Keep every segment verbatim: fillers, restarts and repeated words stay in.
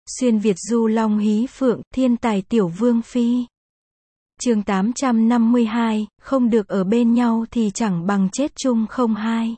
Xuyên Việt du long hí phượng, thiên tài tiểu vương phi. Chương tám trăm năm mươi hai, không được ở bên nhau thì chẳng bằng chết chung không hai.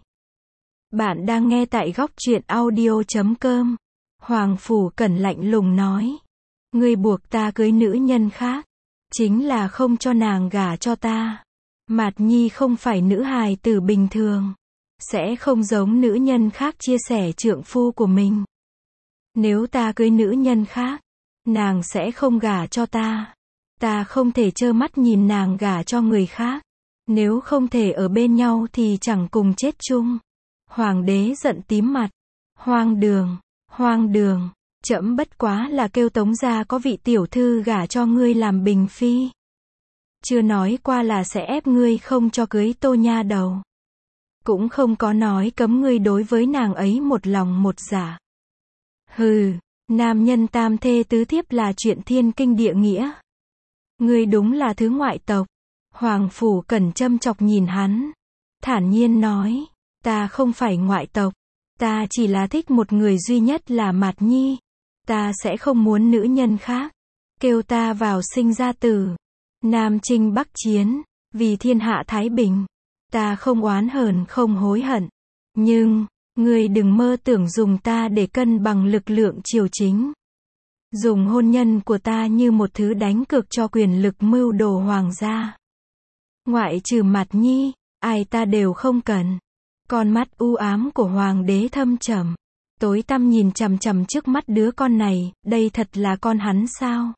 Bạn đang nghe tại góc truyện audio chấm com. Hoàng Phủ Cẩn lạnh lùng nói. Ngươi buộc ta cưới nữ nhân khác, chính là không cho nàng gả cho ta. Mạt Nhi không phải nữ hài tử bình thường, sẽ không giống nữ nhân khác chia sẻ trượng phu của mình. Nếu ta cưới nữ nhân khác, nàng sẽ không gả cho ta. Ta không thể trơ mắt nhìn nàng gả cho người khác. Nếu không thể ở bên nhau thì chẳng cùng chết chung. Hoàng đế giận tím mặt. Hoang đường, hoang đường, trẫm bất quá là kêu Tống gia có vị tiểu thư gả cho ngươi làm bình phi. Chưa nói qua là sẽ ép ngươi không cho cưới Tô nha đầu. Cũng không có nói cấm ngươi đối với nàng ấy một lòng một dạ. Hừ, nam nhân tam thê tứ thiếp là chuyện thiên kinh địa nghĩa. Ngươi đúng là thứ ngoại tộc. Hoàng Phủ Cẩn châm chọc nhìn hắn, thản nhiên nói, ta không phải ngoại tộc, ta chỉ là thích một người duy nhất là Mạt Nhi. Ta sẽ không muốn nữ nhân khác. Kêu ta vào sinh ra tử, Nam chinh Bắc chiến, vì thiên hạ thái bình. Ta không oán hờn không hối hận. Nhưng, ngươi đừng mơ tưởng dùng ta để cân bằng lực lượng triều chính. Dùng hôn nhân của ta như một thứ đánh cược cho quyền lực mưu đồ hoàng gia. Ngoại trừ Mạt Nhi, ai ta đều không cần. Con mắt u ám của hoàng đế thâm trầm, tối tăm nhìn chằm chằm trước mắt đứa con này, đây thật là con hắn sao?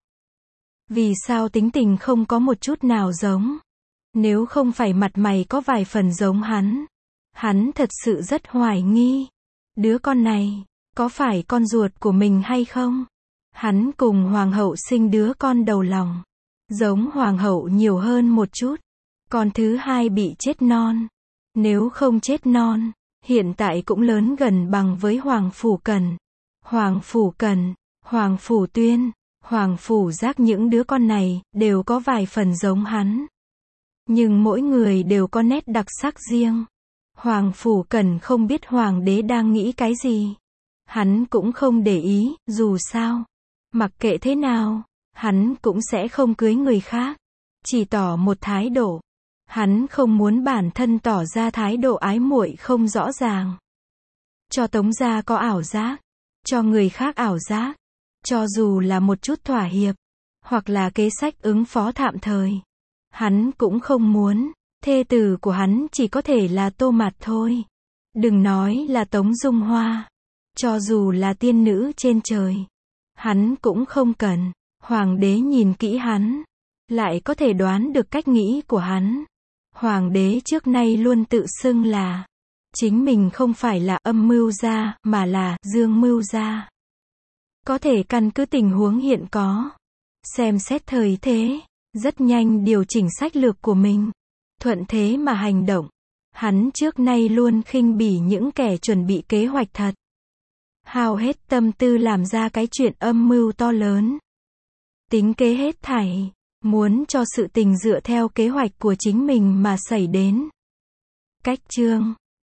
Vì sao tính tình không có một chút nào giống? Nếu không phải mặt mày có vài phần giống hắn, hắn thật sự rất hoài nghi. Đứa con này, có phải con ruột của mình hay không? Hắn cùng hoàng hậu sinh đứa con đầu lòng, giống hoàng hậu nhiều hơn một chút. Con thứ hai bị chết non. Nếu không chết non, hiện tại cũng lớn gần bằng với Hoàng Phủ Cẩn. Hoàng Phủ Cẩn, Hoàng Phủ Tuyên, Hoàng Phủ Giác, những đứa con này đều có vài phần giống hắn. Nhưng mỗi người đều có nét đặc sắc riêng. Hoàng Phủ Cẩn không biết hoàng đế đang nghĩ cái gì. Hắn cũng không để ý, dù sao, mặc kệ thế nào, hắn cũng sẽ không cưới người khác. Chỉ tỏ một thái độ. Hắn không muốn bản thân tỏ ra thái độ ái muội không rõ ràng. Cho Tống gia có ảo giác, cho người khác ảo giác, cho dù là một chút thỏa hiệp, hoặc là kế sách ứng phó tạm thời. Hắn cũng không muốn, thê tử của hắn chỉ có thể là Tô Mạt thôi. Đừng nói là Tống Dung Hoa, cho dù là tiên nữ trên trời, hắn cũng không cần. Hoàng đế nhìn kỹ hắn, lại có thể đoán được cách nghĩ của hắn. Hoàng đế trước nay luôn tự xưng là chính mình không phải là âm mưu gia, mà là dương mưu gia. Có thể căn cứ tình huống hiện có, xem xét thời thế, rất nhanh điều chỉnh sách lược của mình, thuận thế mà hành động. Hắn trước nay luôn khinh bỉ những kẻ chuẩn bị kế hoạch thật, hao hết tâm tư làm ra cái chuyện âm mưu to lớn, tính kế hết thảy, muốn cho sự tình dựa theo kế hoạch của chính mình mà xảy đến. Cách chương